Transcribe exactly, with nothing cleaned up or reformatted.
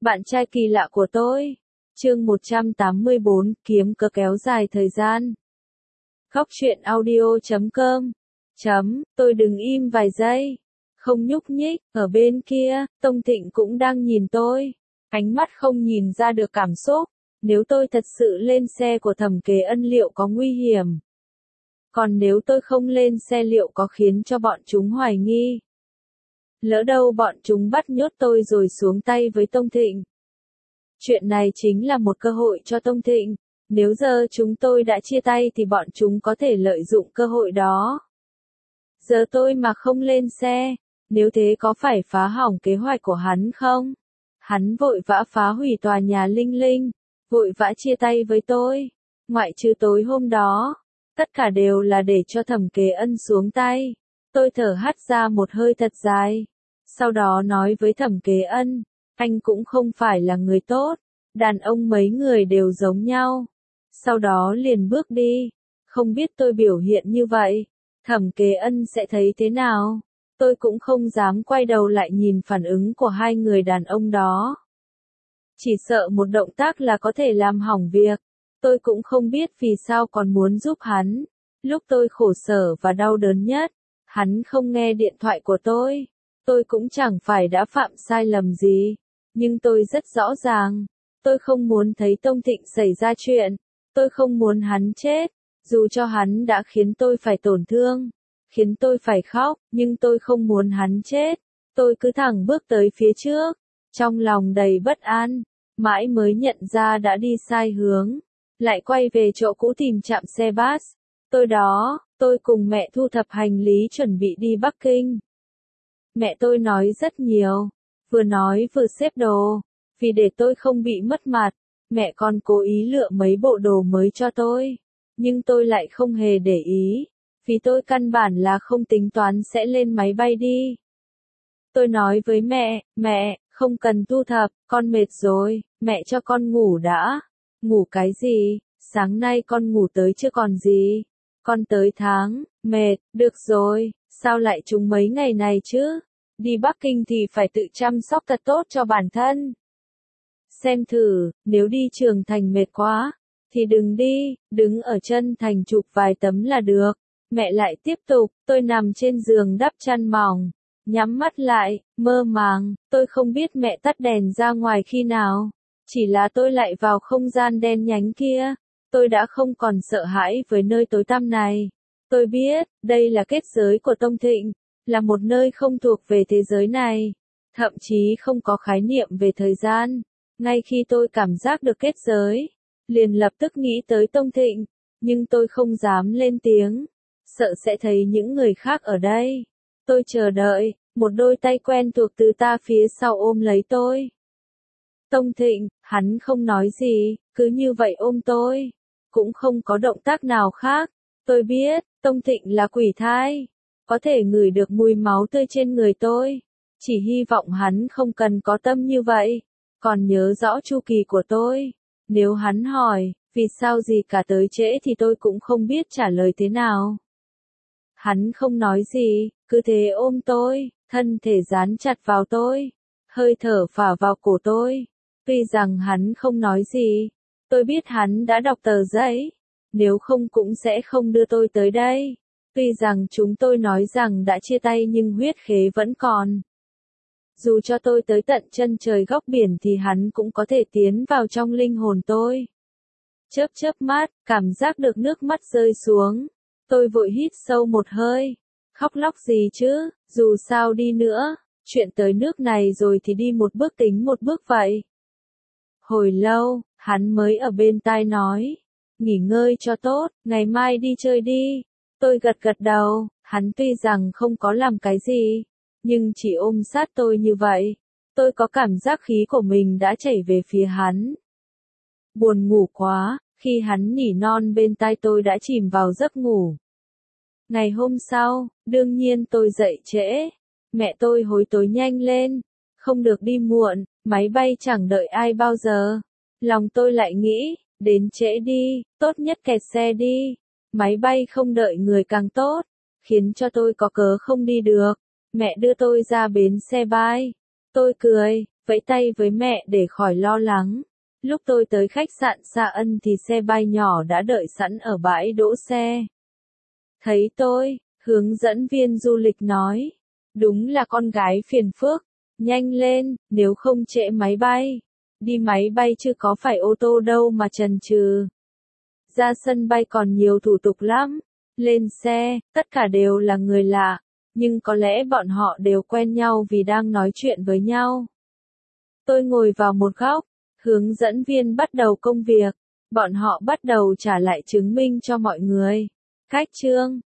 Bạn trai kỳ lạ của tôi. Chương một trăm tám mươi bốn, kiếm cớ kéo dài thời gian. Khóc chuyện audio chấm com. Chấm, tôi đứng im vài giây. Không nhúc nhích, ở bên kia, Tông Thịnh cũng đang nhìn tôi. Ánh mắt không nhìn ra được cảm xúc. Nếu tôi thật sự lên xe của Thẩm Kế Ân liệu có nguy hiểm? Còn nếu tôi không lên xe liệu có khiến cho bọn chúng hoài nghi? Lỡ đâu bọn chúng bắt nhốt tôi rồi xuống tay với Tông Thịnh. Chuyện này chính là một cơ hội cho Tông Thịnh. Nếu giờ chúng tôi đã chia tay thì bọn chúng có thể lợi dụng cơ hội đó. Giờ tôi mà không lên xe, nếu thế có phải phá hỏng kế hoạch của hắn không? Hắn vội vã phá hủy tòa nhà Linh Linh, vội vã chia tay với tôi. Ngoại trừ tối hôm đó, tất cả đều là để cho Thẩm Kế Ân xuống tay. Tôi thở hắt ra một hơi thật dài. Sau đó nói với Thẩm Kế Ân, anh cũng không phải là người tốt, đàn ông mấy người đều giống nhau. Sau đó liền bước đi, không biết tôi biểu hiện như vậy, Thẩm Kế Ân sẽ thấy thế nào. Tôi cũng không dám quay đầu lại nhìn phản ứng của hai người đàn ông đó. Chỉ sợ một động tác là có thể làm hỏng việc. Tôi cũng không biết vì sao còn muốn giúp hắn. Lúc tôi khổ sở và đau đớn nhất, hắn không nghe điện thoại của tôi. Tôi cũng chẳng phải đã phạm sai lầm gì. Nhưng tôi rất rõ ràng. Tôi không muốn thấy Tông Thịnh xảy ra chuyện. Tôi không muốn hắn chết. Dù cho hắn đã khiến tôi phải tổn thương, khiến tôi phải khóc, nhưng tôi không muốn hắn chết. Tôi cứ thẳng bước tới phía trước, trong lòng đầy bất an, mãi mới nhận ra đã đi sai hướng, lại quay về chỗ cũ tìm trạm xe bus. Tôi đó, tôi cùng mẹ thu thập hành lý chuẩn bị đi Bắc Kinh. Mẹ tôi nói rất nhiều, vừa nói vừa xếp đồ, vì để tôi không bị mất mặt, mẹ còn cố ý lựa mấy bộ đồ mới cho tôi. Nhưng tôi lại không hề để ý, vì tôi căn bản là không tính toán sẽ lên máy bay đi. Tôi nói với mẹ, mẹ, không cần thu thập, con mệt rồi, mẹ cho con ngủ đã. Ngủ cái gì, sáng nay con ngủ tới chưa còn gì. Con tới tháng, mệt, được rồi, sao lại trúng mấy ngày này chứ? Đi Bắc Kinh thì phải tự chăm sóc thật tốt cho bản thân. Xem thử, nếu đi Trường Thành mệt quá, thì đừng đi, đứng ở chân thành chụp vài tấm là được. Mẹ lại tiếp tục, tôi nằm trên giường đắp chăn mỏng, nhắm mắt lại, mơ màng, tôi không biết mẹ tắt đèn ra ngoài khi nào. Chỉ là tôi lại vào không gian đen nhánh kia, tôi đã không còn sợ hãi với nơi tối tăm này. Tôi biết, đây là kết giới của Tông Thịnh, là một nơi không thuộc về thế giới này, thậm chí không có khái niệm về thời gian. Ngay khi tôi cảm giác được kết giới, liền lập tức nghĩ tới Tông Thịnh, nhưng tôi không dám lên tiếng, sợ sẽ thấy những người khác ở đây. Tôi chờ đợi, một đôi tay quen thuộc từ ta phía sau ôm lấy tôi. Tông Thịnh, hắn không nói gì, cứ như vậy ôm tôi, cũng không có động tác nào khác. Tôi biết, Tông Thịnh là quỷ thai, có thể ngửi được mùi máu tươi trên người tôi. Chỉ hy vọng hắn không cần có tâm như vậy, còn nhớ rõ chu kỳ của tôi. Nếu hắn hỏi, vì sao gì cả tới trễ thì tôi cũng không biết trả lời thế nào. Hắn không nói gì, cứ thế ôm tôi, thân thể dán chặt vào tôi, hơi thở phả vào cổ tôi. Tuy rằng hắn không nói gì, tôi biết hắn đã đọc tờ giấy, nếu không cũng sẽ không đưa tôi tới đây. Tuy rằng chúng tôi nói rằng đã chia tay nhưng huyết khế vẫn còn. Dù cho tôi tới tận chân trời góc biển thì hắn cũng có thể tiến vào trong linh hồn tôi. Chớp chớp mắt, cảm giác được nước mắt rơi xuống. Tôi vội hít sâu một hơi. Khóc lóc gì chứ, dù sao đi nữa, chuyện tới nước này rồi thì đi một bước tính một bước vậy. Hồi lâu, hắn mới ở bên tai nói, nghỉ ngơi cho tốt, ngày mai đi chơi đi. Tôi gật gật đầu, hắn tuy rằng không có làm cái gì, nhưng chỉ ôm sát tôi như vậy, tôi có cảm giác khí của mình đã chảy về phía hắn. Buồn ngủ quá, khi hắn nỉ non bên tai tôi đã chìm vào giấc ngủ. Ngày hôm sau, đương nhiên tôi dậy trễ. Mẹ tôi hối tối nhanh lên, không được đi muộn, máy bay chẳng đợi ai bao giờ. Lòng tôi lại nghĩ, đến trễ đi, tốt nhất kẹt xe đi. Máy bay không đợi người càng tốt, khiến cho tôi có cớ không đi được. Mẹ đưa tôi ra bến xe bay. Tôi cười, vẫy tay với mẹ để khỏi lo lắng. Lúc tôi tới khách sạn Sa Ân thì xe bay nhỏ đã đợi sẵn ở bãi đỗ xe. Thấy tôi, hướng dẫn viên du lịch nói, đúng là con gái phiền phức, nhanh lên, nếu không trễ máy bay. Đi máy bay chứ có phải ô tô đâu mà chần chừ. Ra sân bay còn nhiều thủ tục lắm. Lên xe, tất cả đều là người lạ, nhưng có lẽ bọn họ đều quen nhau vì đang nói chuyện với nhau. Tôi ngồi vào một góc, hướng dẫn viên bắt đầu công việc, bọn họ bắt đầu trả lại chứng minh cho mọi người. Cách trương